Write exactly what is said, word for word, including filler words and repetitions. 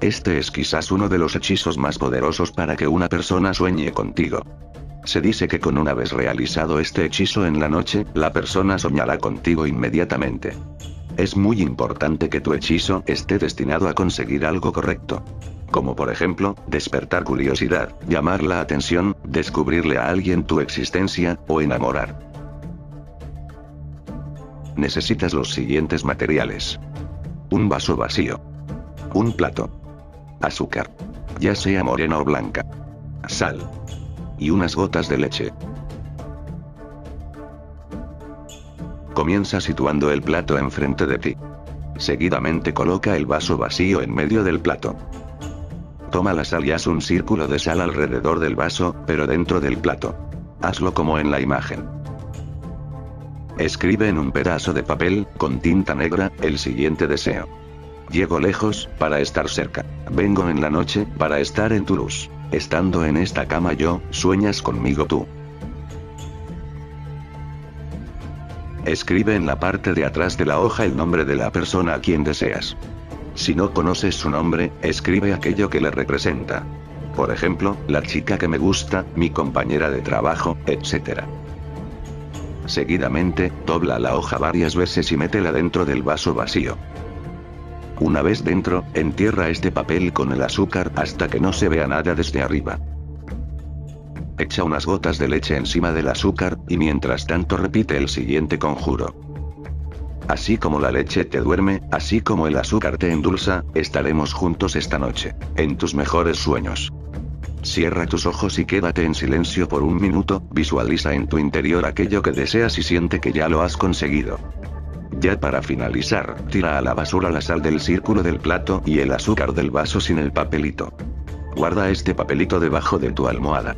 Este es quizás uno de los hechizos más poderosos para que una persona sueñe contigo. Se dice que con una vez realizado este hechizo en la noche, la persona soñará contigo inmediatamente. Es muy importante que tu hechizo esté destinado a conseguir algo correcto. Como por ejemplo, despertar curiosidad, llamar la atención, descubrirle a alguien tu existencia, o enamorar. Necesitas los siguientes materiales. Un vaso vacío. Un plato. Azúcar. Ya sea morena o blanca. Sal. Y unas gotas de leche. Comienza situando el plato enfrente de ti. Seguidamente coloca el vaso vacío en medio del plato. Toma la sal y haz un círculo de sal alrededor del vaso, pero dentro del plato. Hazlo como en la imagen. Escribe en un pedazo de papel, con tinta negra, el siguiente deseo. Llego lejos, para estar cerca. Vengo en la noche, para estar en tu luz. Estando en esta cama yo, sueñas conmigo tú. Escribe en la parte de atrás de la hoja el nombre de la persona a quien deseas. Si no conoces su nombre, escribe aquello que le representa. Por ejemplo, la chica que me gusta, mi compañera de trabajo, etcétera. Seguidamente, dobla la hoja varias veces y métela dentro del vaso vacío. Una vez dentro, entierra este papel con el azúcar hasta que no se vea nada desde arriba. Echa unas gotas de leche encima del azúcar, y mientras tanto repite el siguiente conjuro. Así como la leche te duerme, así como el azúcar te endulza, estaremos juntos esta noche, en tus mejores sueños. Cierra tus ojos y quédate en silencio por un minuto, visualiza en tu interior aquello que deseas y siente que ya lo has conseguido. Ya para finalizar, tira a la basura la sal del círculo del plato y el azúcar del vaso sin el papelito. Guarda este papelito debajo de tu almohada.